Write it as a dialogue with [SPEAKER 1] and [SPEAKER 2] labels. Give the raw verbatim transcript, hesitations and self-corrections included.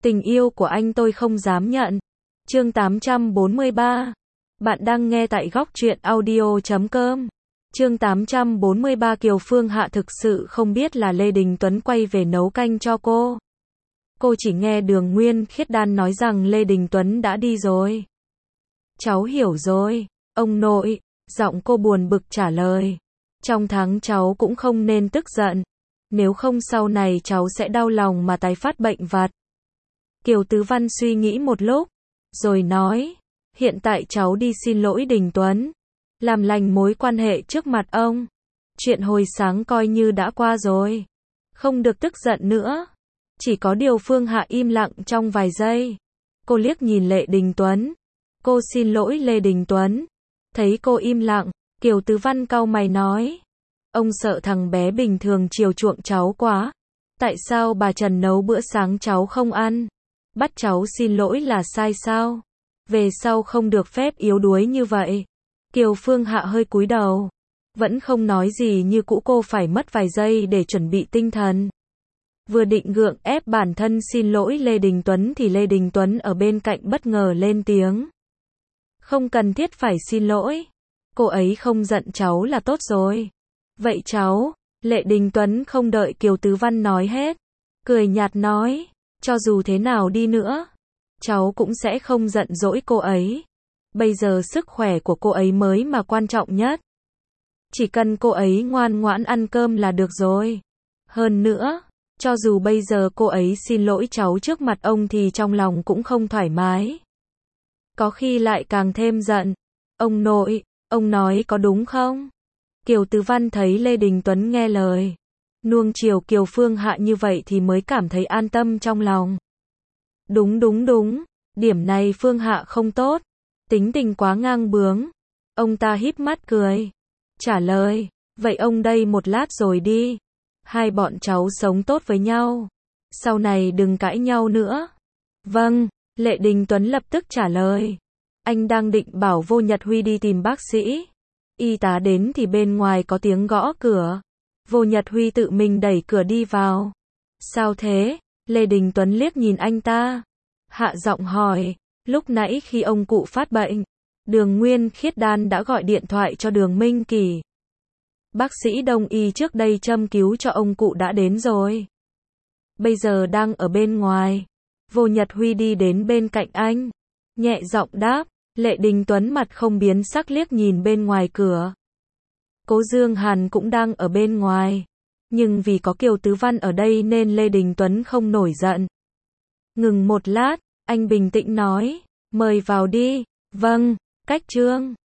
[SPEAKER 1] Tình yêu của anh tôi không dám nhận. Chương tám trăm bốn mươi ba. Bạn đang nghe tại góc truyện audio chấm com. Chương tám trăm bốn mươi ba. Kiều Phương Hạ thực sự không biết là Lê Đình Tuấn quay về nấu canh cho cô. Cô chỉ nghe Đường Nguyên Khiết Đan nói rằng Lê Đình Tuấn đã đi rồi. Cháu hiểu rồi, ông nội, giọng cô buồn bực trả lời. Trong tháng cháu cũng không nên tức giận, nếu không sau này cháu sẽ đau lòng mà tái phát bệnh vặt. Kiều Tứ Văn suy nghĩ một lúc, rồi nói, hiện tại cháu đi xin lỗi Đình Tuấn, làm lành mối quan hệ trước mặt ông. Chuyện hồi sáng coi như đã qua rồi, không được tức giận nữa. Chỉ có điều Phương Hạ im lặng trong vài giây. Cô liếc nhìn Lê Đình Tuấn. Cô xin lỗi Lê Đình Tuấn. Thấy cô im lặng, Kiều Tứ Văn cau mày nói, ông sợ thằng bé bình thường chiều chuộng cháu quá. Tại sao bà Trần nấu bữa sáng cháu không ăn? Bắt cháu xin lỗi là sai sao? Về sau không được phép yếu đuối như vậy. Kiều Phương Hạ hơi cúi đầu, vẫn không nói gì như cũ. Cô phải mất vài giây để chuẩn bị tinh thần. Vừa định gượng ép bản thân xin lỗi Lê Đình Tuấn thì Lê Đình Tuấn ở bên cạnh bất ngờ lên tiếng. Không cần thiết phải xin lỗi. Cô ấy không giận cháu là tốt rồi. Vậy cháu, Lê Đình Tuấn không đợi Kiều Tứ Văn nói hết, cười nhạt nói, cho dù thế nào đi nữa, cháu cũng sẽ không giận dỗi cô ấy. Bây giờ sức khỏe của cô ấy mới mà quan trọng nhất. Chỉ cần cô ấy ngoan ngoãn ăn cơm là được rồi. Hơn nữa, cho dù bây giờ cô ấy xin lỗi cháu trước mặt ông thì trong lòng cũng không thoải mái. Có khi lại càng thêm giận. Ông nội, ông nói có đúng không? Kiều Tứ Văn thấy Lê Đình Tuấn nghe lời, nuông chiều Kiều Phương Hạ như vậy thì mới cảm thấy an tâm trong lòng. Đúng đúng đúng, điểm này Phương Hạ không tốt, tính tình quá ngang bướng. Ông ta híp mắt cười, trả lời, vậy ông đây một lát rồi đi. Hai bọn cháu sống tốt với nhau, sau này đừng cãi nhau nữa. Vâng, Lê Đình Tuấn lập tức trả lời. Anh đang định bảo Vô Nhật Huy đi tìm bác sĩ. Y tá đến thì bên ngoài có tiếng gõ cửa. Vô Nhật Huy tự mình đẩy cửa đi vào. Sao thế? Lê Đình Tuấn liếc nhìn anh ta, hạ giọng hỏi. Lúc nãy khi ông cụ phát bệnh, Đường Nguyên Khiết Đan đã gọi điện thoại cho Đường Minh Kỳ. Bác sĩ đông y trước đây châm cứu cho ông cụ đã đến rồi. Bây giờ đang ở bên ngoài. Vô Nhật Huy đi đến bên cạnh anh, nhẹ giọng đáp. Lê Đình Tuấn mặt không biến sắc liếc nhìn bên ngoài cửa. Cố Dương Hàn cũng đang ở bên ngoài, nhưng vì có Kiều Tứ Văn ở đây nên Lê Đình Tuấn không nổi giận. Ngừng một lát, anh bình tĩnh nói, mời vào đi. Vâng, cách trương.